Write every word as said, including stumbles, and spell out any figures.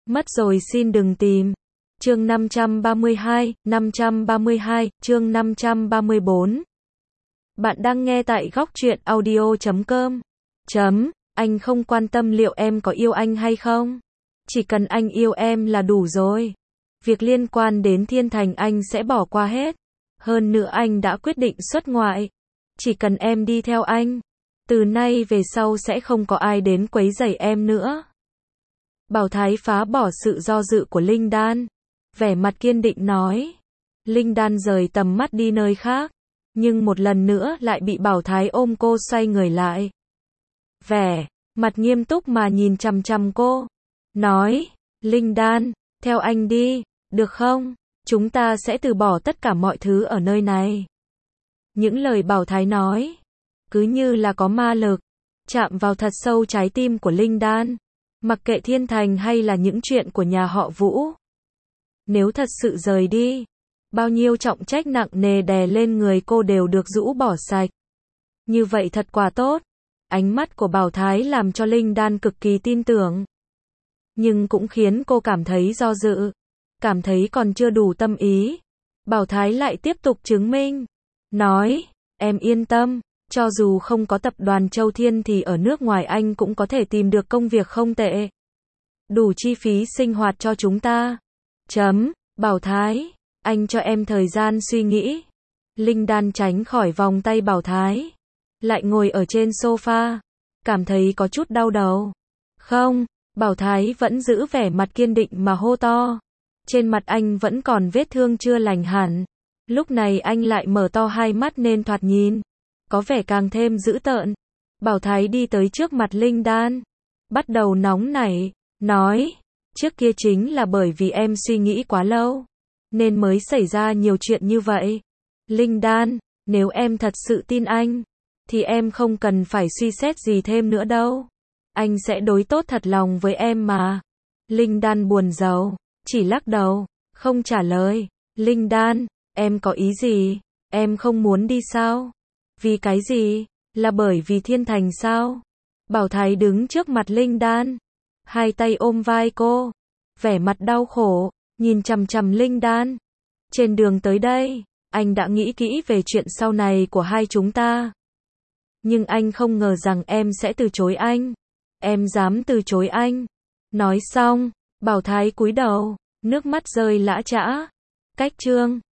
Mất rồi xin đừng tìm. Chương năm trăm ba mươi hai, năm trăm ba mươi hai, chương năm trăm ba mươi bốn. Bạn đang nghe tại góc truyện audio chấm com. Chấm, anh không quan tâm liệu em có yêu anh hay không. Chỉ cần anh yêu em là đủ rồi. Việc liên quan đến Thiên Thành anh sẽ bỏ qua hết. Hơn nữa anh đã quyết định xuất ngoại. Chỉ cần em đi theo anh. Từ nay về sau sẽ không có ai đến quấy rầy em nữa. Bảo Thái phá bỏ sự do dự của Linh Đan. Vẻ mặt kiên định nói. Linh Đan rời tầm mắt đi nơi khác. Nhưng một lần nữa lại bị Bảo Thái ôm cô xoay người lại. Vẻ mặt nghiêm túc mà nhìn chằm chằm cô. Nói, Linh Đan, theo anh đi, được không? Chúng ta sẽ từ bỏ tất cả mọi thứ ở nơi này. Những lời Bảo Thái nói, cứ như là có ma lực, chạm vào thật sâu trái tim của Linh Đan. Mặc kệ Thiên Thành hay là những chuyện của nhà họ Vũ. Nếu thật sự rời đi, bao nhiêu trọng trách nặng nề đè lên người cô đều được rũ bỏ sạch. Như vậy thật quá tốt. Ánh mắt của Bảo Thái làm cho Linh Đan cực kỳ tin tưởng. Nhưng cũng khiến cô cảm thấy do dự. Cảm thấy còn chưa đủ tâm ý. Bảo Thái lại tiếp tục chứng minh. Nói, em yên tâm. Cho dù không có tập đoàn Châu Thiên thì ở nước ngoài anh cũng có thể tìm được công việc không tệ. Đủ chi phí sinh hoạt cho chúng ta. Chấm, Bảo Thái, anh cho em thời gian suy nghĩ. Linh Đan tránh khỏi vòng tay Bảo Thái. Lại ngồi ở trên sofa. Cảm thấy có chút đau đầu. Không, Bảo Thái vẫn giữ vẻ mặt kiên định mà hô to. Trên mặt anh vẫn còn vết thương chưa lành hẳn. Lúc này anh lại mở to hai mắt nên thoạt nhìn. Có vẻ càng thêm dữ tợn. Bảo Thái đi tới trước mặt Linh Đan. Bắt đầu nóng nảy. Nói. Trước kia chính là bởi vì em suy nghĩ quá lâu. Nên mới xảy ra nhiều chuyện như vậy. Linh Đan. Nếu em thật sự tin anh. Thì em không cần phải suy xét gì thêm nữa đâu. Anh sẽ đối tốt thật lòng với em mà. Linh Đan buồn rầu. Chỉ lắc đầu. Không trả lời. Linh Đan. Em có ý gì? Em không muốn đi sao? Vì cái gì? Là bởi vì Thiên Thành sao? Bảo Thái đứng trước mặt Linh Đan. Hai tay ôm vai cô. Vẻ mặt đau khổ. Nhìn chằm chằm Linh Đan. Trên đường tới đây, anh đã nghĩ kỹ về chuyện sau này của hai chúng ta. Nhưng anh không ngờ rằng em sẽ từ chối anh. Em dám từ chối anh. Nói xong, Bảo Thái cúi đầu. Nước mắt rơi lã chã. Cách chương